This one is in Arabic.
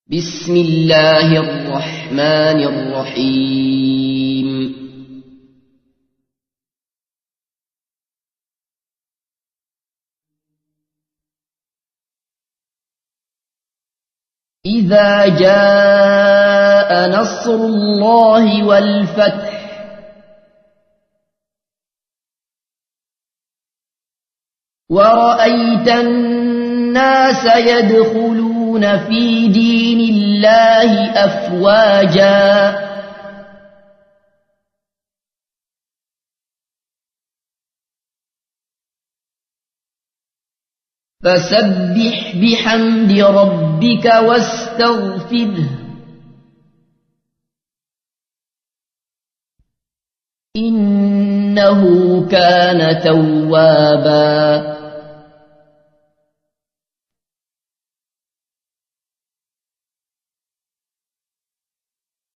بسم الله الرحمن الرحيم إذا جاء نصر الله والفتح ورأيت الناس يدخلون في دين الله أفواجا فسبح بحمد ربك واستغفره إنه كان توابا